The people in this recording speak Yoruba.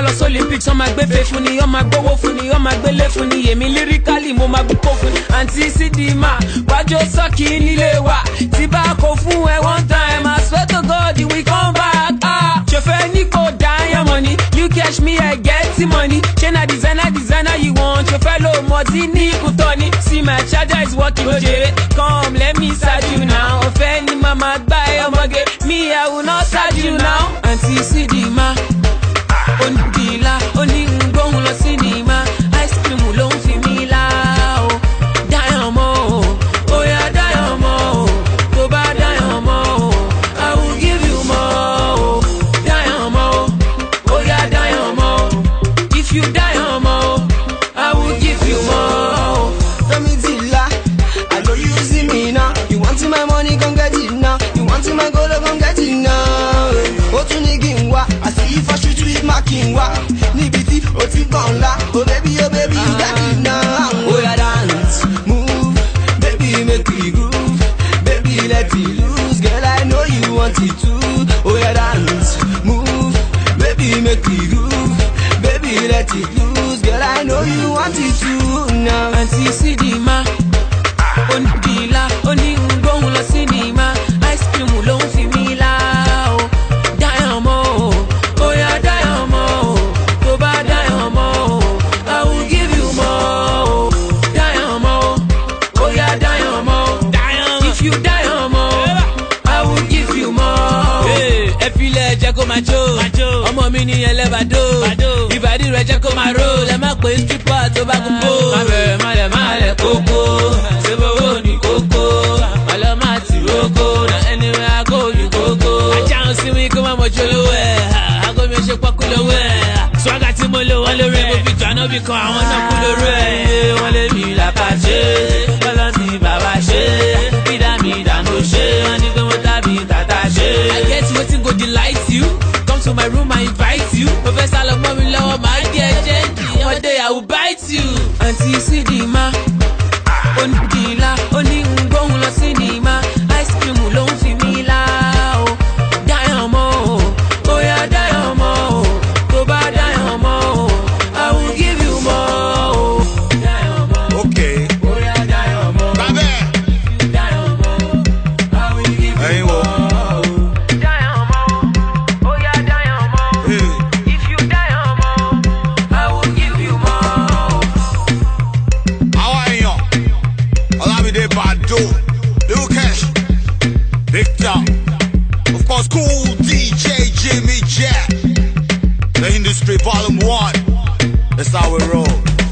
lọ Olympics on my gbé fún ni, on my gbówó fún ni, on my gbélé fún ni, èmi lyrically mo máa gbó fún ni. Àǹtí Sídìmá wájú sọ́ọ̀kì nílé wa, tí bá kó fún ẹ one time, I swear to God we come back. Ṣòfẹ́ ní kò dáyà money, you catch me I get the money. Ṣé na designer you want? Ṣòfẹ́ lo mọ̀tí ní Kútọ́ni. See my charger is working jèrè, come let me serve you now. Ọ̀fẹ́ ni màmá gbá ẹ ọmọge, me I will not serve you now. Àǹtí Sídìmá onídìílá onígbóhùn lọ sinimá, ice cream ló ń fi mí lá o. Dáyọ̀ mọ́ o, ó yá dáyọ̀ mọ́ o, tó bá dáyọ̀ mọ́ o, I will give you more o. Dáyọ̀ mọ́ o, ó yá dáyọ̀ mọ́ o, if you dáyọ̀ mọ́ o, I will give you more o. Domizilla, I know you see me now. You want my money, come get it now. You want my gold, come get it now. Otunigingwa, I see if I shoot with my kingwa. Nibiti, Otigonla, oh baby, you got it now. Oh yeah, dance, move, baby, make me groove. Baby, let it loose, girl, I know you want it too. Oh yeah, dance, move, baby, make me groove. Baby, let it loose, girl, I know you want it too now. Àǹtí Sídìmá onídìílá onígbóhùn lọ sinimá, ice cream ló ń fi mí lá o. Dáyọ̀ mọ́ o, ó yá dáyọ̀ mọ́ o, tó bá dáyọ̀ mọ́ o, I will give you more o. Dáyọ̀ mọ́ o, ó yá dáyọ̀ mọ́ o, if you dáyọ̀ mọ́ o, I will give you more. Ẹ filẹ̀ jẹ́ kó máa jó, ọmọ mi ní ẹlẹ́bàdó, ìbàdí rẹ̀ jẹ́ kó máa ró, lẹ má pè stripper tó bá gbogbo. Má bẹ̀rẹ̀ má lẹ̀ kókó, ṣé bowó ní kókó, má lọ má ti rókó, na anywhere I go you go go. Ajá ń sinmi kó má mọ̀jọ́ lówó ẹ̀, àgọ́ mi ò ṣe pọ́kú lówó ẹ̀. Swagger tí mo lò wọ́n lórí ẹ̀, mo fi jọ àná bí kan àwọn náà kú lórí ẹ̀. Wọ́n lé mi làpá ṣe, bọ́lá ti bàbá ṣe, mídàmídà ló ṣe, wọ́n ní pé mo tàbí tàtà ṣe. I get wetin go delight you, come to my room I invite you. Professor lọ mọ́ mi lọ́wọ́ máa di ẹ̀jẹ̀ jì, one day I will bite you. Àǹtí Sídìmá onídìílá onígbóhùn lọ sinimá, ice cream ló ń fi mí lá o. Dáyọ̀ mọ́ o, ó yá dáyọ̀ mọ́ o, tó bá dáyọ̀ mọ́ o, I will give you more o. Dáyọ̀ mọ́ o, Okay. ó yá dáyọ̀ mọ́ o, Bàbá ẹ̀. dáyọ̀ mọ́ o, I will give you Ẹ̀yin wo? more o. Dáyọ̀ mọ́ o, ó yá dáyọ̀ mọ́ o, if you dáyọ̀ mọ́ o, I will give you more o. Àwọn èèyàn, Olamide Bado, Lil Cash, Victor, of course, Cool DJ Jimmy Jack, The Industry Volume 1. That's how we roll.